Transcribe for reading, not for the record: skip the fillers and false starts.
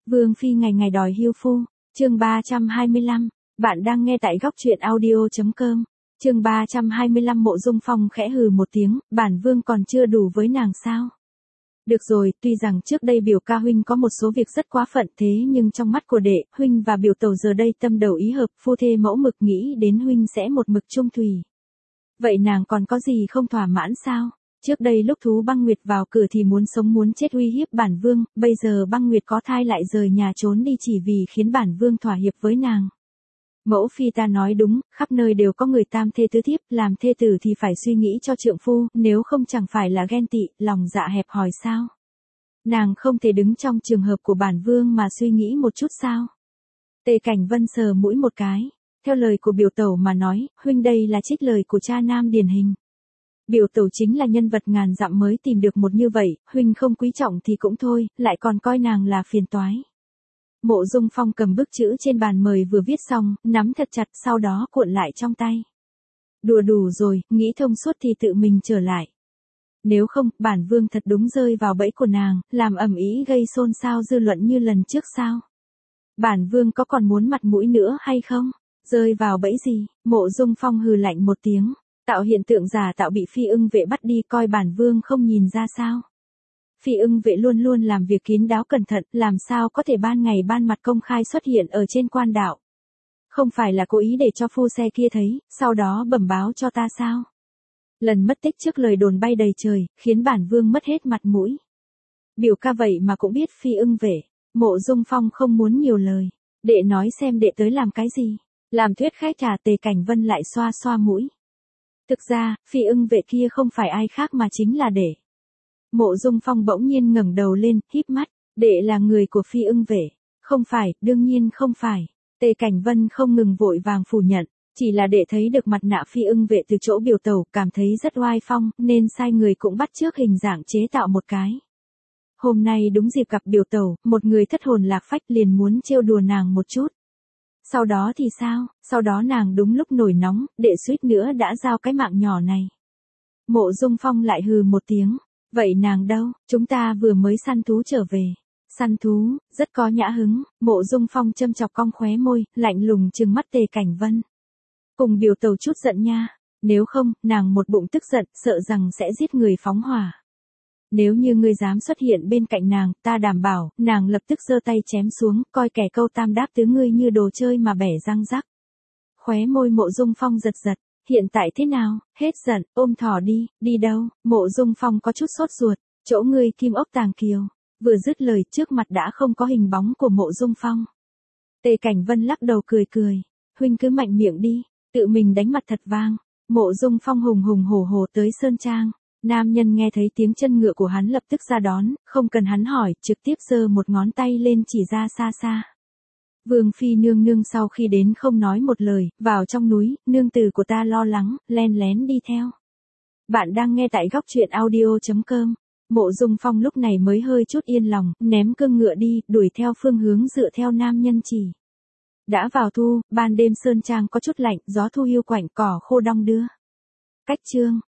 Vương phi ngày ngày đòi hiêu phu, chương 325, bạn đang nghe tại góc truyện audio.com, chương 325 Mộ Dung Phong khẽ hừ một tiếng, bản vương còn chưa đủ với nàng sao? Được rồi, tuy rằng trước đây biểu ca huynh có một số việc rất quá phận thế nhưng trong mắt của đệ, huynh và biểu tẩu giờ đây tâm đầu ý hợp, phu thê mẫu mực nghĩ đến huynh sẽ một mực chung thủy. Vậy nàng còn có gì không thỏa mãn sao? Trước đây lúc thú băng nguyệt vào cửa thì muốn sống muốn chết uy hiếp bản vương, bây giờ băng nguyệt có thai lại rời nhà trốn đi chỉ vì khiến bản vương thỏa hiệp với nàng. Mẫu phi ta nói đúng, khắp nơi đều có người tam thê tứ thiếp, làm thê tử thì phải suy nghĩ cho trượng phu, nếu không chẳng phải là ghen tị, lòng dạ hẹp hòi sao? Nàng không thể đứng trong trường hợp của bản vương mà suy nghĩ một chút sao? Tề Cảnh Vân sờ mũi một cái, theo lời của biểu tẩu mà nói, huynh đây là trích lời của cha nam điển hình. Biểu tẩu chính là nhân vật ngàn dặm mới tìm được một như vậy, huynh không quý trọng thì cũng thôi, lại còn coi nàng là phiền toái. Mộ Dung Phong cầm bức chữ trên bàn mời vừa viết xong, nắm thật chặt sau đó cuộn lại trong tay. Đùa đủ rồi, nghĩ thông suốt thì tự mình trở lại. Nếu không, bản vương thật đúng rơi vào bẫy của nàng, làm ầm ĩ gây xôn xao dư luận như lần trước sao? Bản vương có còn muốn mặt mũi nữa hay không? Rơi vào bẫy gì? Mộ Dung Phong hừ lạnh một tiếng, tạo hiện tượng giả tạo bị Phi Ưng Vệ bắt đi coi bản vương không nhìn ra sao? Phi Ưng Vệ luôn luôn làm việc kín đáo cẩn thận, làm sao có thể ban ngày ban mặt công khai xuất hiện ở trên quan đạo? Không phải là cố ý để cho phu xe kia thấy, sau đó bẩm báo cho ta sao? Lần mất tích trước lời đồn bay đầy trời, khiến bản vương mất hết mặt mũi. Biểu ca vậy mà cũng biết Phi Ưng Vệ. Mộ Dung Phong không muốn nhiều lời. Đệ nói xem đệ tới làm cái gì? Làm thuyết khách à? Tề Cảnh Vân lại xoa xoa mũi. Thực ra, Phi Ưng Vệ kia không phải ai khác mà chính là đệ. Mộ Dung Phong bỗng nhiên ngẩng đầu lên, híp mắt. Đệ là người của Phi Ưng Vệ. Không phải, đương nhiên không phải. Tề Cảnh Vân không ngừng vội vàng phủ nhận. Chỉ là đệ thấy được mặt nạ Phi Ưng Vệ từ chỗ biểu tẩu, cảm thấy rất oai phong, nên sai người cũng bắt chước hình dạng chế tạo một cái. Hôm nay đúng dịp gặp biểu tẩu, một người thất hồn lạc phách liền muốn trêu đùa nàng một chút. Sau đó thì sao? Sau đó nàng đúng lúc nổi nóng, đệ suýt nữa đã giao cái mạng nhỏ này. Mộ Dung Phong lại hừ một tiếng. Vậy nàng đâu? Chúng ta vừa mới săn thú trở về. Săn thú, rất có nhã hứng. Mộ Dung Phong châm chọc cong khóe môi, lạnh lùng trừng mắt Tề Cảnh Vân. Cùng biểu tẩu chút giận nha. Nếu không, nàng một bụng tức giận, sợ rằng sẽ giết người phóng hỏa. Nếu như ngươi dám xuất hiện bên cạnh nàng, ta đảm bảo, nàng lập tức giơ tay chém xuống, coi kẻ câu tam đáp tứ ngươi như đồ chơi mà bẻ răng rắc. Khóe môi Mộ Dung Phong giật giật. Hiện tại thế nào? Hết giận, ôm thỏ đi. Đi đâu? Mộ Dung Phong có chút sốt ruột. Chỗ ngươi kim ốc tàng kiều. Vừa dứt lời trước mặt đã không có hình bóng của Mộ Dung Phong. Tề Cảnh Vân lắc đầu cười cười. Huynh cứ mạnh miệng đi. Tự mình đánh mặt thật vang. Mộ Dung Phong hùng hùng hổ hổ tới Sơn Trang. Nam nhân nghe thấy tiếng chân ngựa của hắn lập tức ra đón, không cần hắn hỏi, trực tiếp giơ một ngón tay lên chỉ ra xa xa. Vương phi nương nương sau khi đến không nói một lời, vào trong núi, nương tử của ta lo lắng, len lén đi theo. Bạn đang nghe tại góc truyện audio.com. Mộ Dung Phong lúc này mới hơi chút yên lòng, ném cương ngựa đi, đuổi theo phương hướng dựa theo nam nhân chỉ. Đã vào thu, ban đêm Sơn Trang có chút lạnh, gió thu hiu quạnh, cỏ khô đong đưa. Cách chương